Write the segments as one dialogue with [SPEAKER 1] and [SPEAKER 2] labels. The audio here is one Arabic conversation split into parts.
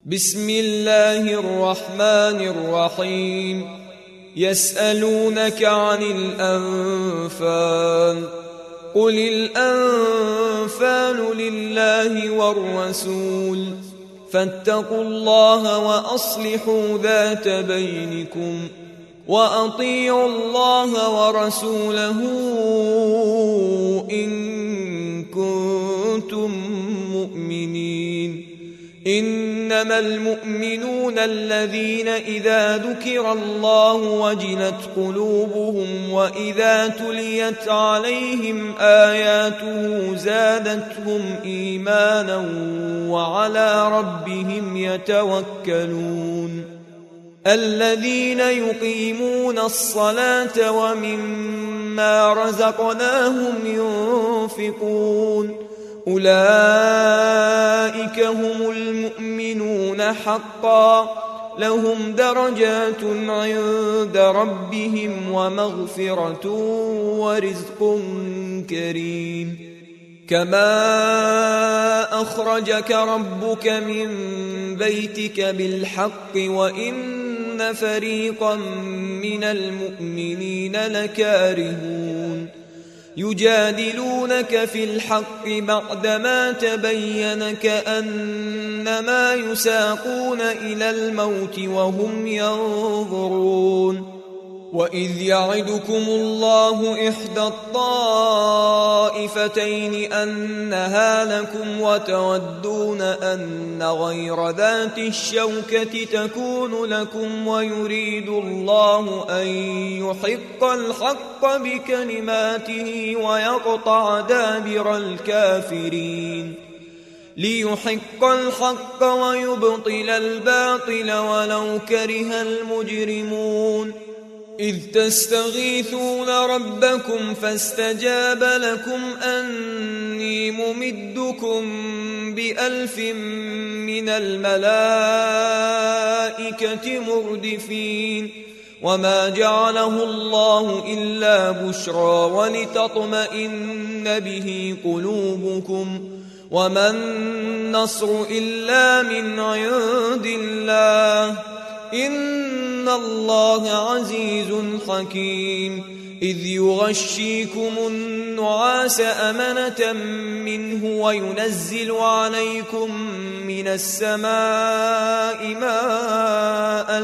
[SPEAKER 1] بسم الله الرحمن الرحيم. يسألونك عن الأنفال، قل الأنفال لله والرسول، فاتقوا الله وأصلحوا ذات بينكم، وأطيعوا الله ورسوله إن كنتم مؤمنين. إنما المؤمنون الذين إذا ذكر الله وجلت قلوبهم وإذا تليت عليهم آياته زادتهم إيمانا وعلى ربهم يتوكلون. الذين يقيمون الصلاة ومما رزقناهم ينفقون، أولئك هم المؤمنون حقا، لهم درجات عند ربهم ومغفرة ورزق كريم. كما أخرجك ربك من بيتك بالحق وإن فريقا من المؤمنين لكارهون، يجادلونك في الحق بعدما تبين كأنما يساقون إلى الموت وهم ينظرون. وإذ يعدكم الله إحدى الطائفتين أنها لكم وتودون أن غير ذات الشوكة تكون لكم، ويريد الله أن يحق الحق بكلماته ويقطع دابر الكافرين، ليحق الحق ويبطل الباطل ولو كره المجرمون. إذ تستغيثون ربكم فاستجاب لكم أني ممدكم ب1000 من الملائكة مردفين، وما جعله الله إلا بشرى ولتطمئن به قلوبكم، وما النصر إلا من عند الله، إن الله عزيز حكيم. إذ يغشيكم النعاس أمنة منه وينزل عليكم من السماء ماء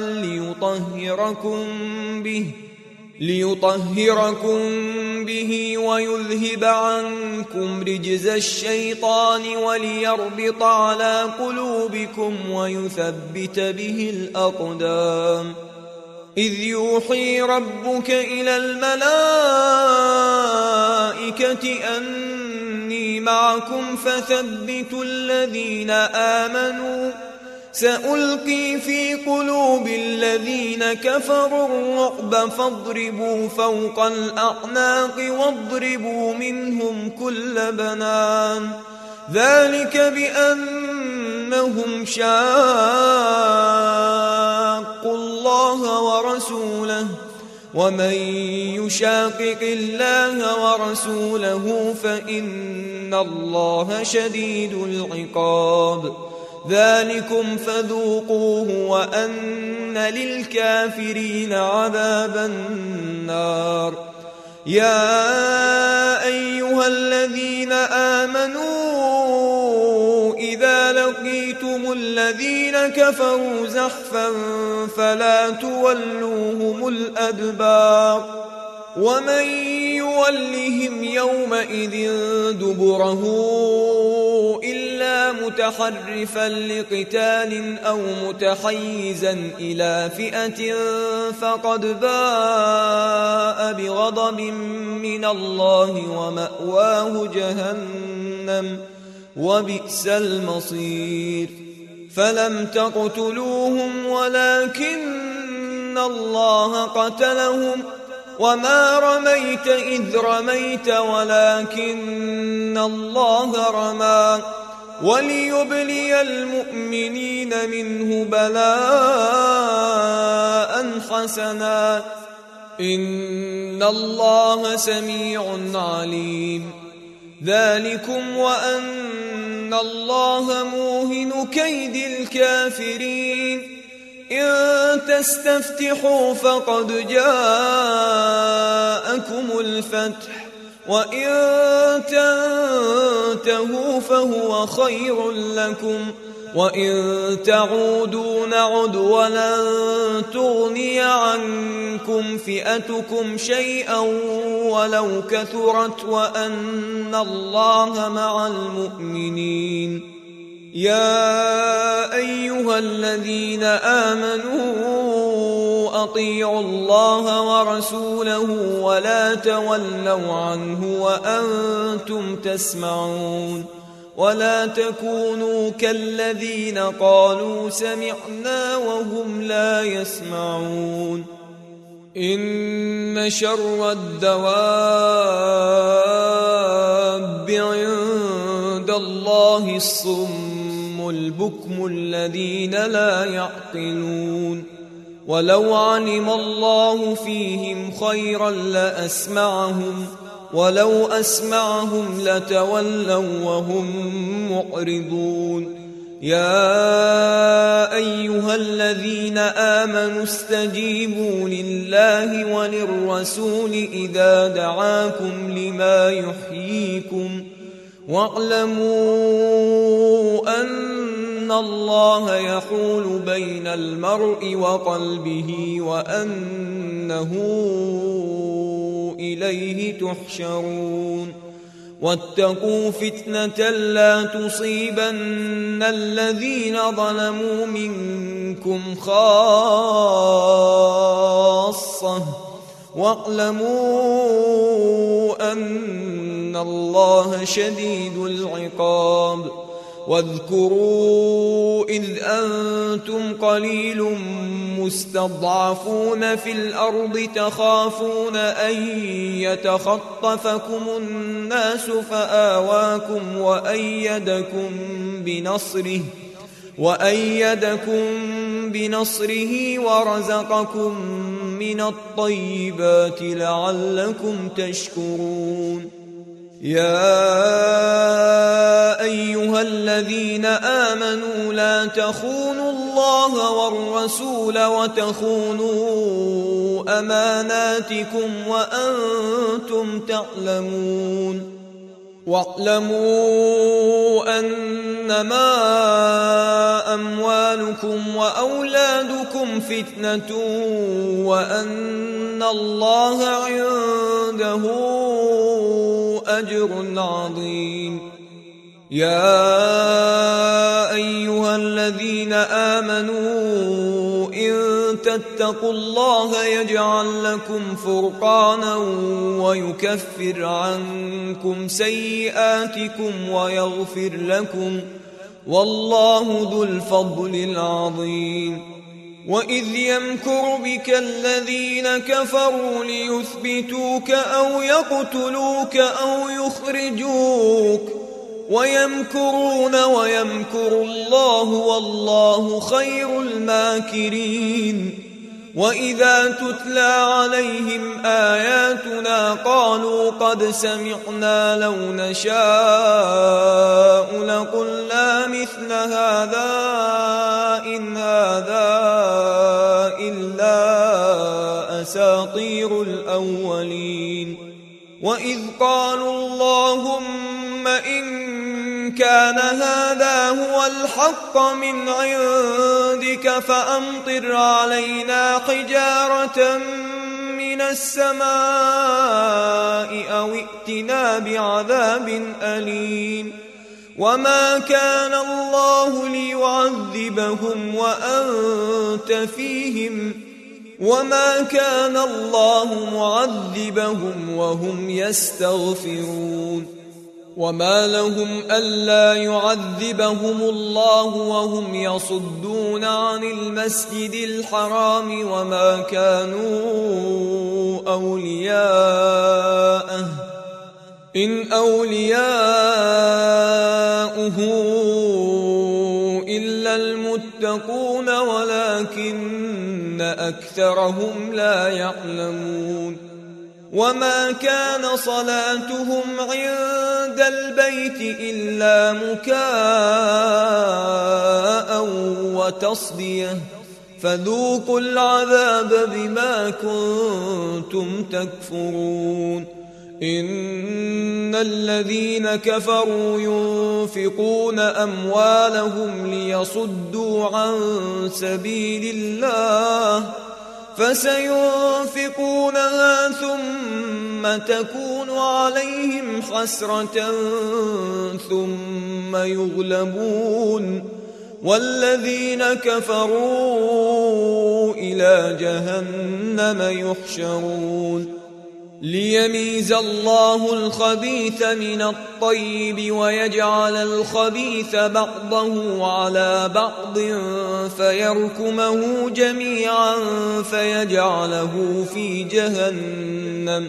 [SPEAKER 1] ليطهركم به ويذهب عنكم رجز الشيطان وليربط على قلوبكم ويثبت به الأقدام. إذ يوحي ربك إلى الملائكة أني معكم فثبتوا الذين آمنوا، سألقي في قلوب الذين كفروا الرعب فاضربوا فوق الأعناق واضربوا منهم كل بنان، ذلك بأنهم شاقوا الله ورسوله، ومن يشاقق الله ورسوله فإن الله شديد العقاب. ذلكم فذوقوه وأن للكافرين عذاب النار. يا أيها الذين آمنوا إذا لقيتم الذين كفروا زحفا فلا تولوهم الأدبار، ومن يولهم يومئذ دبره إلا متحرفا لقتال أو متحيزا إلى فئة فقد باء بغضب من الله ومأواه جهنم وبئس المصير. فلم تقتلوهم ولكن الله قتلهم، وما رميت إذ رميت ولكن الله رمى، وليبلي المؤمنين منه بلاء حسنا، إن الله سميع عليم. ذلكم وأن الله موهن كيد الكافرين إن تستفتحوا فقد جاءكم الفتح وإن تنتهوا فهو خير لكم وإن تعودوا نعد ولن تغني عنكم فئتكم شيئا ولو كثرت وأن الله مع المؤمنين يا أيها الذين آمنوا أطيعوا الله ورسوله ولا تولوا عنه وأنتم تسمعون ولا تكونوا كالذين قالوا سمعنا وهم لا يسمعون إن شر الدواب عند الله الصم البكم الذين لا يعقلون ولو علم الله فيهم خيرا لأسمعهم ولو أسمعهم لتولوا وهم معرضون يا أيها الذين آمنوا استجيبوا لله وللرسول إذا دعاكم لما يحييكم واعلموا أن الله يحول بين المرء وقلبه وأنه إليه تحشرون واتقوا فتنة لا تصيبن الذين ظلموا منكم خاصة واعلموا أن الله شديد العقاب واذكروا إذ أنتم قليل مستضعفون في الأرض تخافون أن يتخطفكم الناس فآواكم وأيدكم بنصره ورزقكم من الطيبات لعلكم تشكرون يا أيها الذين آمنوا لا تخونوا الله والرسول وتخونوا أماناتكم وأنتم تعلمون واعلموا أنما أموالكم وأولادكم فتنة وأن الله عنده أجر عظيم يا أيها الذين آمنوا إن تتقوا الله يجعل لكم فرقانا ويكفر عنكم سيئاتكم ويغفر لكم والله ذو الفضل العظيم وإذ يمكر بك الذين كفروا ليثبتوك أو يقتلوك أو يخرجوك ويمكرون ويمكر الله والله خير الماكرين وإذا تتلى عليهم آياتنا قالوا قد سمعنا لو نشاء لقلنا مثل هذا إن هذا إلا أساطير الأولين وإذ قالوا اللهم إن كان هذا هو الحق من عندك فأمطر علينا حجارة من السماء أو ائتنا بعذاب أليم وما كان الله ليعذبهم وأنت فيهم وما كان الله معذبهم وهم يستغفرون وما لهم ألا يعذبهم الله وهم يصدون عن المسجد الحرام وما كانوا أولياءه إن أولياؤه إلا المتقون ولكن أكثرهم لا يعلمون وما كان صلاتهم عند البيت إلا مكاء وتصدية فذوقوا العذاب بما كنتم تكفرون إن الذين كفروا ينفقون أموالهم ليصدوا عن سبيل الله فسينفقونها ثم تكون عليهم حسرة ثم يغلبون والذين كفروا إلى جهنم يحشرون ليميز الله الخبيث من الطيب ويجعل الخبيث بعضه على بعض فيركمه جميعا فيجعله في جهنم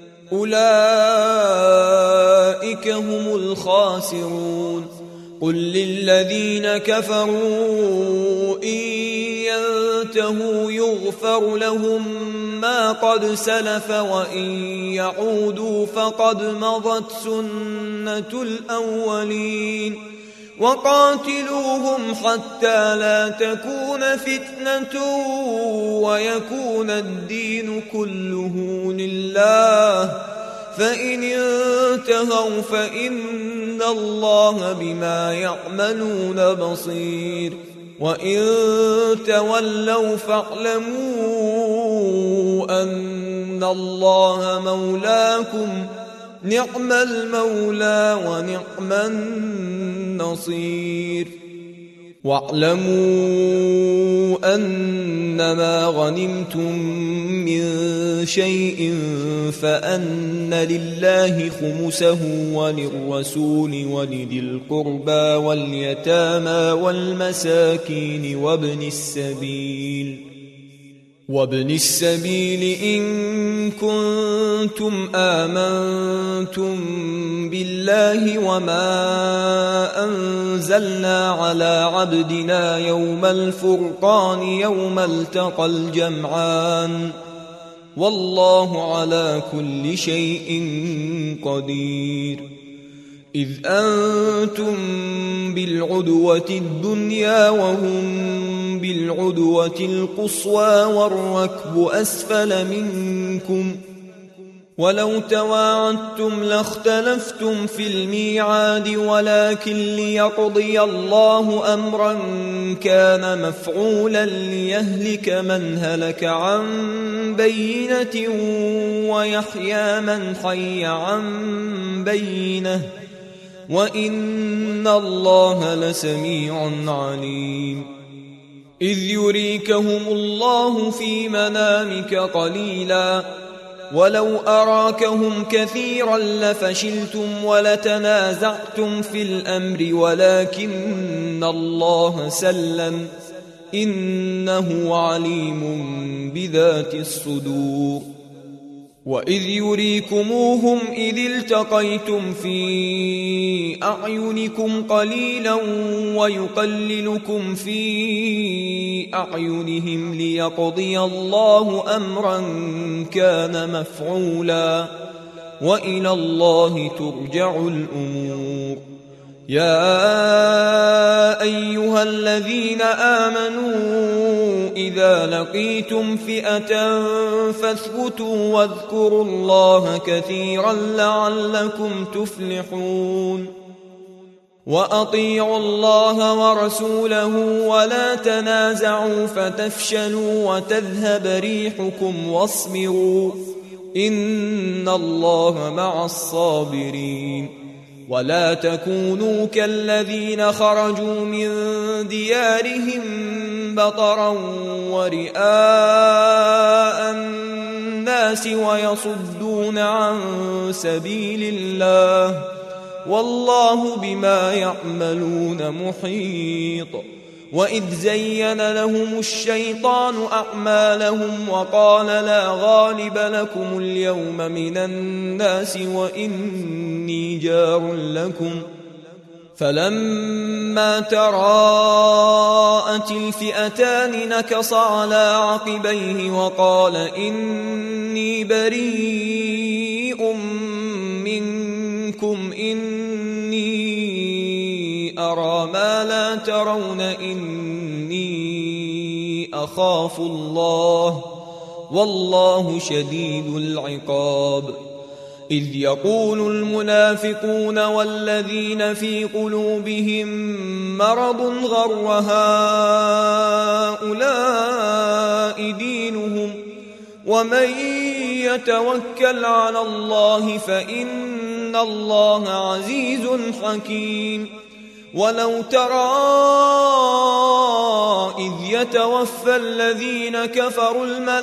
[SPEAKER 1] أولئك هم الخاسرون قل للذين كفروا إن ينتهوا يغفر لهم ما قد سلف وإن يعودوا فقد مضت سنة الأولين وقاتلوهم حتى لا تكون فتنة ويكون الدين كله لله فإن انتهوا فإن الله بما يعملون بصير وإن تولوا فاعلموا أن الله مولاكم نعم المولى ونعم النصير واعلموا أنما غنمتم من شيء فأن لله خمسه وللرسول ولذي القربى واليتامى والمساكين وابن السبيل إن كنتم آمنتم بالله وما أنزلنا على عبدنا يوم الفرقان يوم التقى الجمعان والله على كل شيء قدير إذ أنتم بالعدوة الدنيا وهم بالعدوة القصوى والركب أسفل منكم ولو تواعدتم لاختلفتم في الميعاد ولكن ليقضي الله أمرا كان مفعولا ليهلك من هلك عن بينة ويحيى من حي عن بينة وإن الله لسميع عليم إذ يريكهم الله في منامك قليلا ولو أراكهم كثيرا لفشلتم ولتنازعتم في الأمر ولكن الله سلم إنه عليم بذات الصدور وإذ يريكموهم إذ التقيتم في أعينكم قليلا ويقللكم في أعينهم ليقضي الله أمرا كان مفعولا وإلى الله ترجع الأمور يا أيها الذين آمنوا إذا لقيتم فئة فاثبتوا واذكروا الله كثيرا لعلكم تفلحون وأطيعوا الله ورسوله ولا تنازعوا فتفشلوا وتذهب ريحكم واصبروا إن الله مع الصابرين ولا تكونوا كالذين خرجوا من ديارهم بطرا ورئاء الناس ويصدون عن سبيل الله والله بما يعملون محيط وإذ زين لهم الشيطان أعمالهم وقال لا غالب لكم اليوم من الناس وإني جار لكم فلما تراءت الفئتان نكص على عقبيه وقال إني بريء منكم إني أرى ما لا ترون إني أخاف الله والله شديد العقاب. إذ يقول المنافقون والذين في قلوبهم مرض غر هؤلاء دينهم ومن يتوكل على الله فإن الله عزيز حكيم. ولو ترى إذ يتوفى الذين كفروا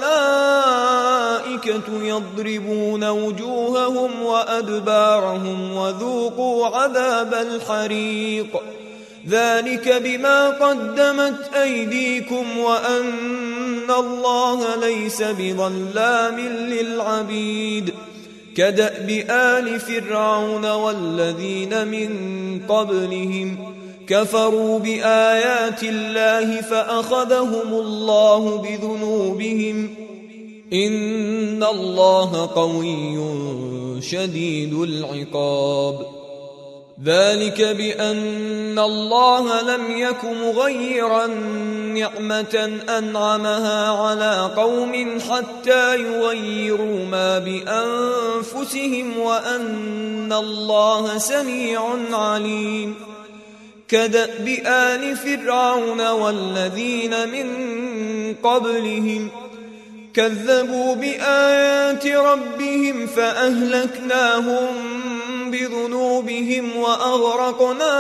[SPEAKER 1] الملائكة يضربون وجوههم وأدبارهم وذوقوا عذاب الحريق ذلك بما قدمت أيديكم وأن الله ليس بظلام للعبيد. كدأب آل فرعون والذين من قبلهم كفروا بآيات الله فأخذهم الله بذنوبهم إن الله قوي شديد العقاب. ذلك بأن الله لم يك مغيرا نعمة أنعمها على قوم حتى يغيروا ما بأنفسهم وأن الله سميع عليم. كدأب آل فرعون والذين من قبلهم كذبوا بآيات ربهم فأهلكناهم بذنوبهم وأغرقنا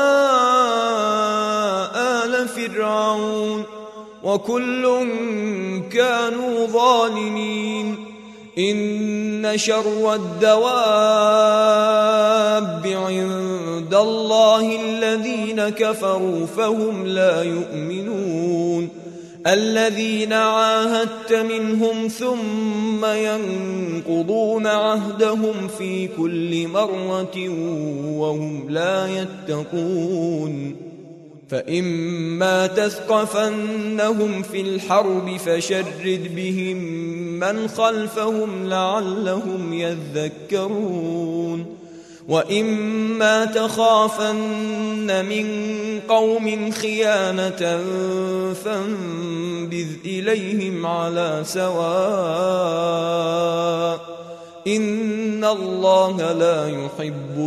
[SPEAKER 1] آل فرعون وكل كانوا ظالمين. إن شر الدواب عند الله الذين كفروا فهم لا يؤمنون. الذين عاهدت منهم ثم ينقضون عهدهم في كل مرة وهم لا يتقون. فإما تثقفنهم في الحرب فشرد بهم من خلفهم لعلهم يذكرون. وإما تخافن من قوم خيانة فانبذ إليهم على سواء إن الله لا يحب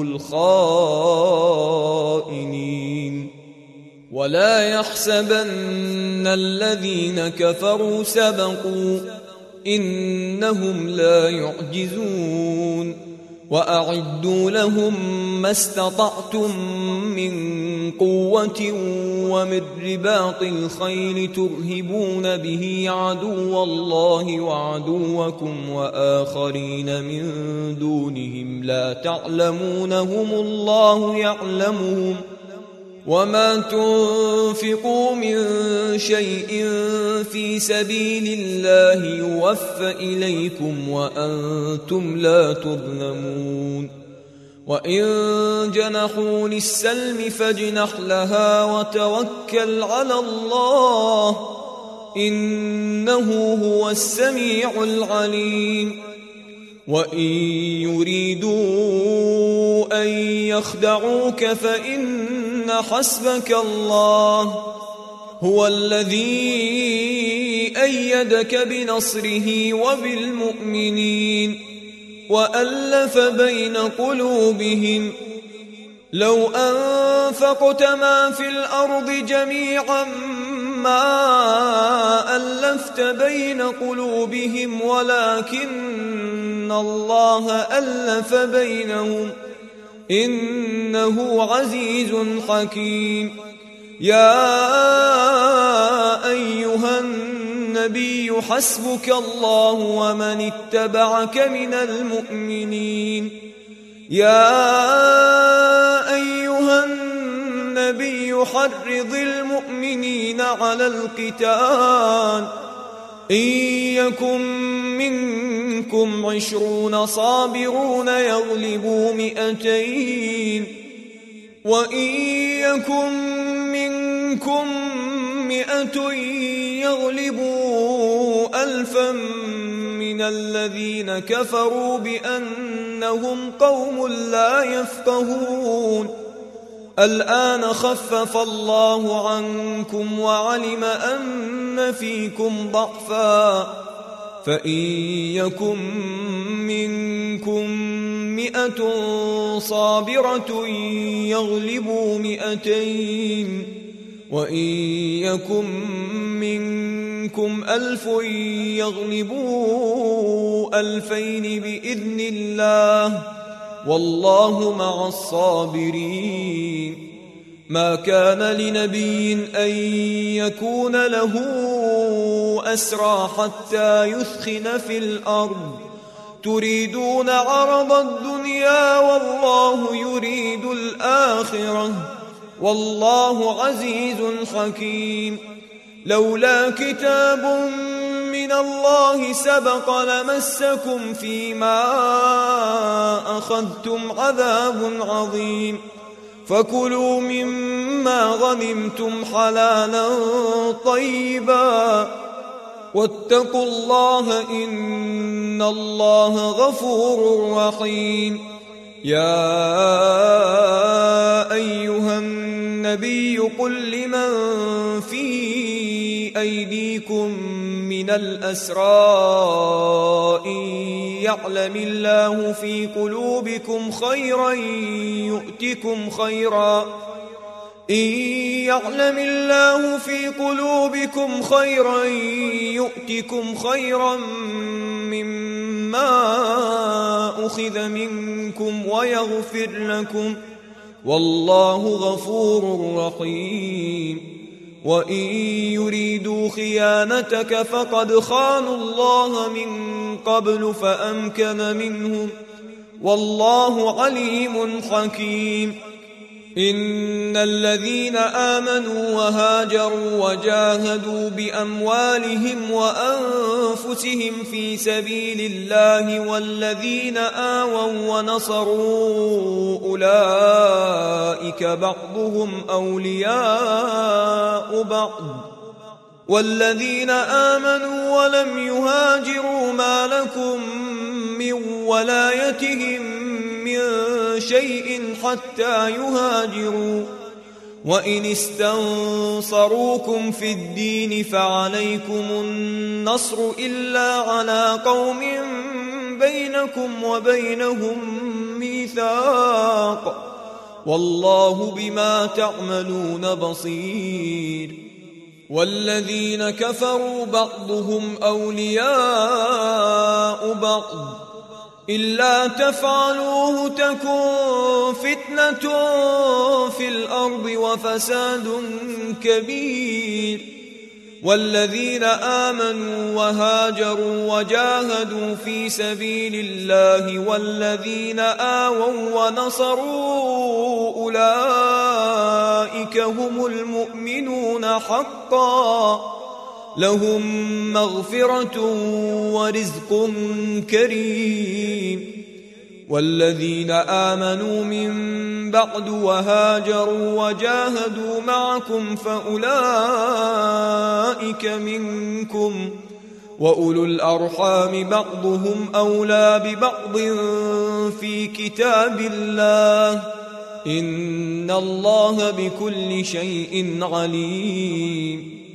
[SPEAKER 1] الخائنين. ولا يحسبن الذين كفروا سبقوا إنهم لا يعجزون. وأعدوا لهم ما استطعتم من قوة ومن رباط الخيل ترهبون به عدو الله وعدوكم وآخرين من دونهم لا تعلمونهم الله يعلمهم. وما تنفقوا من شيء في سبيل الله يوفى إليكم وأنتم لا تظلمون. وإن جنحوا للسلم فاجنح لها وتوكل على الله إنه هو السميع العليم. وإن يريدوا أن يخدعوك فإن حسبك الله هو الذي أيدك بنصره وبالمؤمنين وألف بين قلوبهم لو أنفقت ما في الأرض جميعا ما ألفت بين قلوبهم ولكن الله ألف بينهم إنه عزيز حكيم. يا أيها النبي حسبك الله ومن اتبعك من المؤمنين. يا أيها النبي حرض المؤمنين على القتال إن يكن منكم 20 صابرون يغلبوا 200 وإن يكن منكم 100 يغلبوا 1000 من الذين كفروا بأنهم قوم لا يفقهون. الآن خفف الله عنكم وعلم أن فيكم ضعفا، فإن يكن منكم 100 صابرة يغلبوا 200، وإن يكن منكم 1000 يغلبوا 2000 بإذن الله، والله مع الصابرين. ما كان لنبي أن يكون له أسرى حتى يثخن في الأرض، تريدون عرض الدنيا والله يريد الآخرة، والله عزيز حكيم. لولا كتاب من الله سبق لمسكم فيما أخذتم عذاب عظيم، فكلوا مما غنمتم حلالا طيبا، واتقوا الله إن الله غفور رحيم. يا أيها النبي قل لمن في أيديكم من الأسرى إن يعلم الله في قلوبكم خيرا يؤتكم خيرا مما أخذ منكم ويغفر لكم، والله غفور رحيم. وإن يريدوا خيانتك فقد خانوا الله من قبل فأمكن منهم، والله عليم حكيم. إن الذين آمنوا وهاجروا وجاهدوا بأموالهم وأنفسهم في سبيل الله والذين آووا ونصروا أولئك بعضهم أولياء بعض، والذين آمنوا ولم يهاجروا ما لكم من ولايتهم من شيء حتى يهاجروا، وإن استنصروكم في الدين فعليكم النصر إلا على قوم بينكم وبينهم ميثاق، والله بما تعملون بصير. والذين كفروا بعضهم أولياء بعض إلا تفعلوه تكن فتنة في الأرض وفساد كبير. والذين آمنوا وهاجروا وجاهدوا في سبيل الله والذين آووا ونصروا أولئك هم المؤمنون حقا، لهم مغفرة ورزق كريم. والذين آمنوا من بعد وهاجروا وجاهدوا معكم فأولئك منكم، وأولو الأرحام بعضهم أولى ببعض في كتاب الله، إن الله بكل شيء عليم.